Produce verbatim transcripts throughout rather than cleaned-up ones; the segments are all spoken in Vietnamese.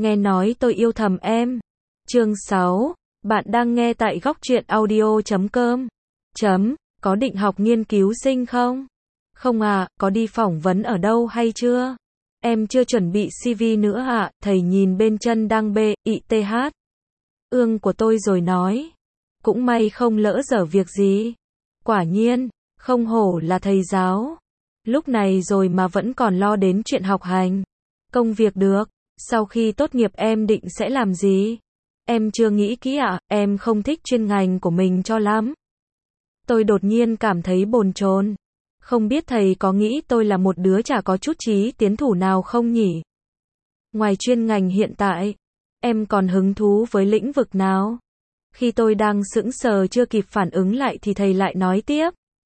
Nghe nói tôi yêu thầm em. Chương sáu. Bạn đang nghe tại góc truyện audio chấm com. Chấm. Có định học nghiên cứu sinh không? Không à, có đi phỏng vấn ở đâu hay chưa? Em chưa chuẩn bị xê vê nữa ạ, à? Thầy nhìn bên chân đang bê, i tê hát. Ương của tôi rồi nói. Cũng may không lỡ dở việc gì. Quả nhiên, không hổ là thầy giáo. Lúc này rồi mà vẫn còn lo đến chuyện học hành. Công việc được. Sau khi tốt nghiệp em định sẽ làm gì? Em chưa nghĩ kỹ ạ, à, em không thích chuyên ngành của mình cho lắm. Tôi đột nhiên cảm thấy bồn chồn. Không biết thầy có nghĩ tôi là một đứa chả có chút chí tiến thủ nào không nhỉ? Ngoài chuyên ngành hiện tại, em còn hứng thú với lĩnh vực nào? Khi tôi đang sững sờ chưa kịp phản ứng lại thì thầy lại nói tiếp.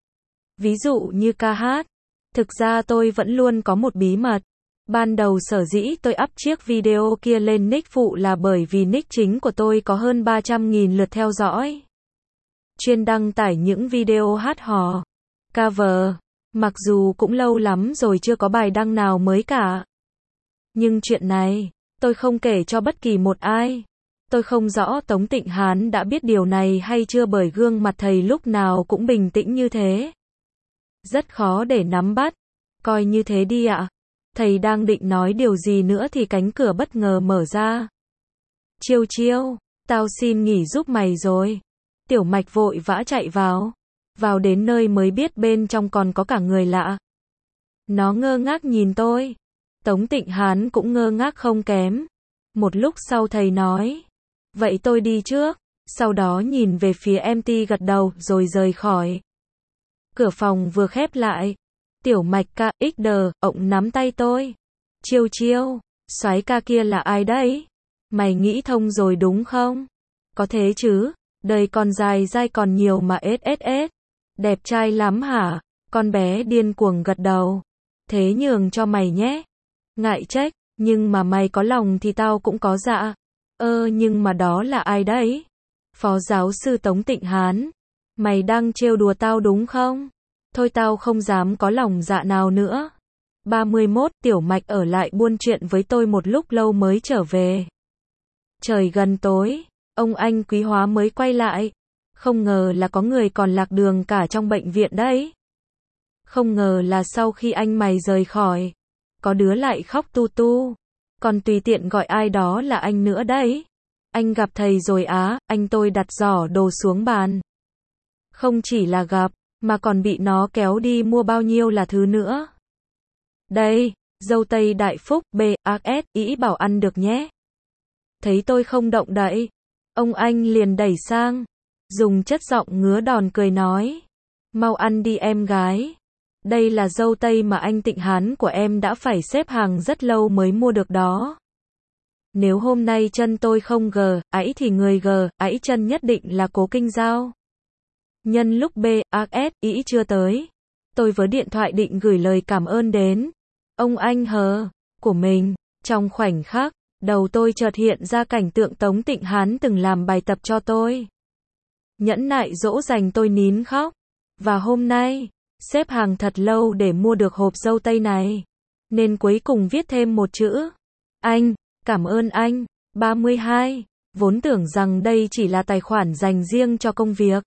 Ví dụ như ca hát. Thực ra tôi vẫn luôn có một bí mật. Ban đầu sở dĩ tôi up chiếc video kia lên nick phụ là bởi vì nick chính của tôi có hơn ba trăm nghìn lượt theo dõi. Chuyên đăng tải những video hát hò, cover, mặc dù cũng lâu lắm rồi chưa có bài đăng nào mới cả. Nhưng chuyện này, tôi không kể cho bất kỳ một ai. Tôi không rõ Tống Tịnh Hán đã biết điều này hay chưa bởi gương mặt thầy lúc nào cũng bình tĩnh như thế. Rất khó để nắm bắt. Coi như thế đi ạ. Thầy đang định nói điều gì nữa thì cánh cửa bất ngờ mở ra. Chiêu chiêu, tao xin nghỉ giúp mày rồi. Tiểu Mạch vội vã chạy vào. Vào đến nơi mới biết bên trong còn có cả người lạ. Nó ngơ ngác nhìn tôi. Tống Tịnh Hán cũng ngơ ngác không kém. Một lúc sau thầy nói. Vậy tôi đi trước. Sau đó nhìn về phía em tê gật đầu rồi rời khỏi. Cửa phòng vừa khép lại. Tiểu Mạch ca, ích đờ, ổng nắm tay tôi. Chiêu chiêu, soái ca kia là ai đấy? Mày nghĩ thông rồi đúng không? Có thế chứ, đời còn dài dai còn nhiều mà ết ết ết. Đẹp trai lắm hả? Con bé điên cuồng gật đầu. Thế nhường cho mày nhé. Ngại trách, nhưng mà mày có lòng thì tao cũng có dạ. Ơ nhưng mà đó là ai đấy? Phó giáo sư Tống Tịnh Hán. Mày đang trêu đùa tao đúng không? Thôi tao không dám có lòng dạ nào nữa. ba mươi mốt, Tiểu Mạch ở lại buôn chuyện với tôi một lúc lâu mới trở về. Trời gần tối, ông anh Quý Hóa mới quay lại. Không ngờ là có người còn lạc đường cả trong bệnh viện đấy. Không ngờ là sau khi anh mày rời khỏi, có đứa lại khóc tu tu. Còn tùy tiện gọi ai đó là anh nữa đấy. Anh gặp thầy rồi á, anh tôi đặt giỏ đồ xuống bàn. Không chỉ là gặp, mà còn bị nó kéo đi mua bao nhiêu là thứ nữa. Đây, dâu tây đại phúc, bê a ét, ý bảo ăn được nhé. Thấy tôi không động đậy, ông anh liền đẩy sang, dùng chất giọng ngứa đòn cười nói. Mau ăn đi em gái. Đây là dâu tây mà anh Tịnh Hán của em đã phải xếp hàng rất lâu mới mua được đó. Nếu hôm nay chân tôi không gờ, ấy thì người gờ, ấy chân nhất định là Cố Kinh Giao. Nhân lúc bê a ét ý chưa tới, tôi với điện thoại định gửi lời cảm ơn đến ông anh hờ của mình. Trong khoảnh khắc, đầu tôi chợt hiện ra cảnh tượng Tống Tịnh Hán từng làm bài tập cho tôi. Nhẫn nại dỗ dành tôi nín khóc. Và hôm nay, xếp hàng thật lâu để mua được hộp dâu tây này. Nên cuối cùng viết thêm một chữ. Anh, cảm ơn anh. ba mươi hai, vốn tưởng rằng đây chỉ là tài khoản dành riêng cho công việc.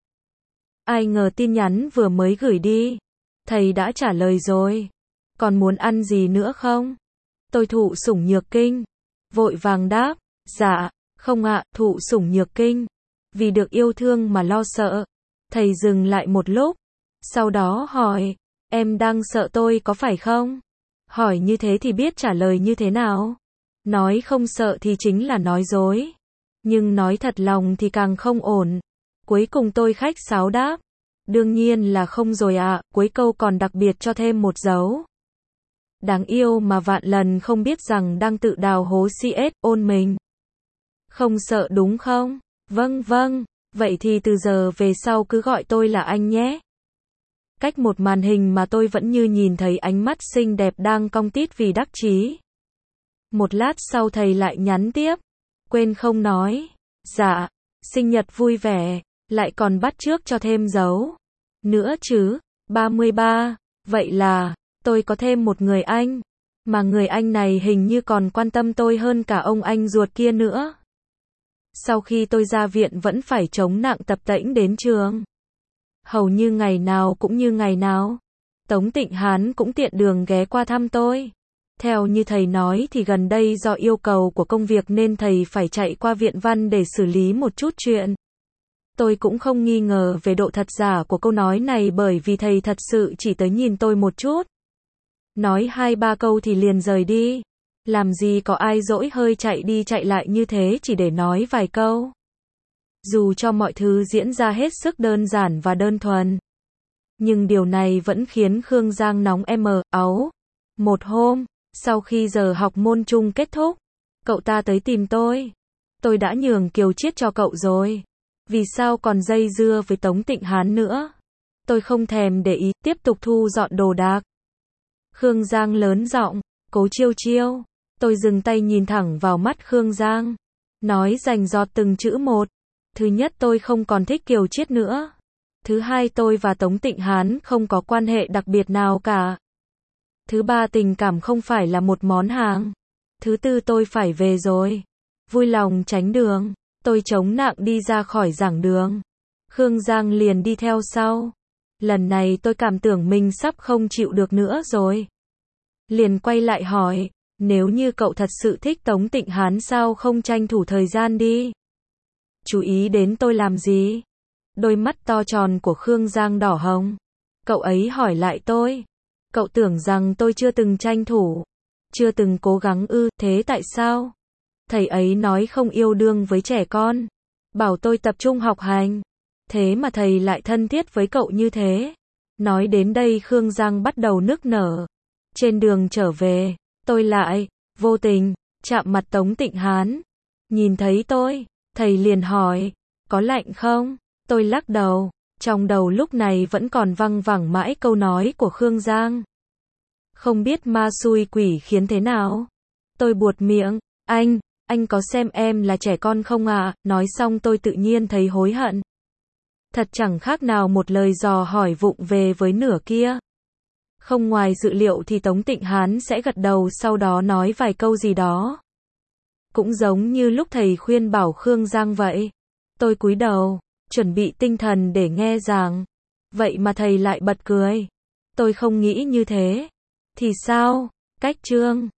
Ai ngờ tin nhắn vừa mới gửi đi, thầy đã trả lời rồi. Còn muốn ăn gì nữa không? Tôi thụ sủng nhược kinh. Vội vàng đáp, dạ, không ạ, thụ sủng nhược kinh. Vì được yêu thương mà lo sợ. Thầy dừng lại một lúc. Sau đó hỏi, em đang sợ tôi có phải không? Hỏi như thế thì biết trả lời như thế nào? Nói không sợ thì chính là nói dối. Nhưng nói thật lòng thì càng không ổn. Cuối cùng tôi khách sáo đáp. Đương nhiên là không rồi ạ, à, cuối câu còn đặc biệt cho thêm một dấu. Đáng yêu mà vạn lần không biết rằng đang tự đào hố xê ét, ôn mình. Không sợ đúng không? Vâng vâng, vậy thì từ giờ về sau cứ gọi tôi là anh nhé. Cách một màn hình mà tôi vẫn như nhìn thấy ánh mắt xinh đẹp đang cong tít vì đắc chí. Một lát sau thầy lại nhắn tiếp. Quên không nói. Dạ, sinh nhật vui vẻ. Lại còn bắt chước cho thêm dấu. Nữa chứ, ba mươi ba, vậy là, tôi có thêm một người anh. Mà người anh này hình như còn quan tâm tôi hơn cả ông anh ruột kia nữa. Sau khi tôi ra viện vẫn phải chống nặng tập tễnh đến trường. Hầu như ngày nào cũng như ngày nào. Tống Tịnh Hán cũng tiện đường ghé qua thăm tôi. Theo như thầy nói thì gần đây do yêu cầu của công việc nên thầy phải chạy qua Viện Văn để xử lý một chút chuyện. Tôi cũng không nghi ngờ về độ thật giả của câu nói này bởi vì thầy thật sự chỉ tới nhìn tôi một chút. Nói hai ba câu thì liền rời đi. Làm gì có ai dỗi hơi chạy đi chạy lại như thế chỉ để nói vài câu. Dù cho mọi thứ diễn ra hết sức đơn giản và đơn thuần. Nhưng điều này vẫn khiến Khương Giang nóng em áu. Một hôm, sau khi giờ học môn chung kết thúc, cậu ta tới tìm tôi. Tôi đã nhường Kiều Chiết cho cậu rồi. Vì sao còn dây dưa với Tống Tịnh Hán nữa? Tôi không thèm để ý, tiếp tục thu dọn đồ đạc. Khương Giang lớn giọng, Cố Chiêu Chiêu. Tôi dừng tay nhìn thẳng vào mắt Khương Giang. Nói rành rọt từng chữ một. Thứ nhất, tôi không còn thích Kiều Chiết nữa. Thứ hai, tôi và Tống Tịnh Hán không có quan hệ đặc biệt nào cả. Thứ ba, tình cảm không phải là một món hàng. Thứ tư, tôi phải về rồi. Vui lòng tránh đường. Tôi chống nặng đi ra khỏi giảng đường. Khương Giang liền đi theo sau. Lần này tôi cảm tưởng mình sắp không chịu được nữa rồi. Liền quay lại hỏi, nếu như cậu thật sự thích Tống Tịnh Hán sao không tranh thủ thời gian đi? Chú ý đến tôi làm gì? Đôi mắt to tròn của Khương Giang đỏ hồng. Cậu ấy hỏi lại tôi. Cậu tưởng rằng tôi chưa từng tranh thủ, chưa từng cố gắng ư, thế tại sao? Thầy ấy nói không yêu đương với trẻ con, bảo tôi tập trung học hành. Thế mà thầy lại thân thiết với cậu như thế. Nói đến đây Khương Giang bắt đầu nức nở. Trên đường trở về, tôi lại, vô tình, chạm mặt Tống Tịnh Hán. Nhìn thấy tôi, thầy liền hỏi, có lạnh không? Tôi lắc đầu, trong đầu lúc này vẫn còn văng vẳng mãi câu nói của Khương Giang. Không biết ma xui quỷ khiến thế nào. Tôi buột miệng, anh, anh có xem em là trẻ con không ạ? À? Nói xong tôi tự nhiên thấy hối hận. Thật chẳng khác nào một lời dò hỏi vụng về với nửa kia. Không ngoài dự liệu thì Tống Tịnh Hán sẽ gật đầu sau đó nói vài câu gì đó. Cũng giống như lúc thầy khuyên bảo Khương Giang vậy. Tôi cúi đầu, chuẩn bị tinh thần để nghe giảng. Vậy mà thầy lại bật cười. Tôi không nghĩ như thế. Thì sao? Cách chương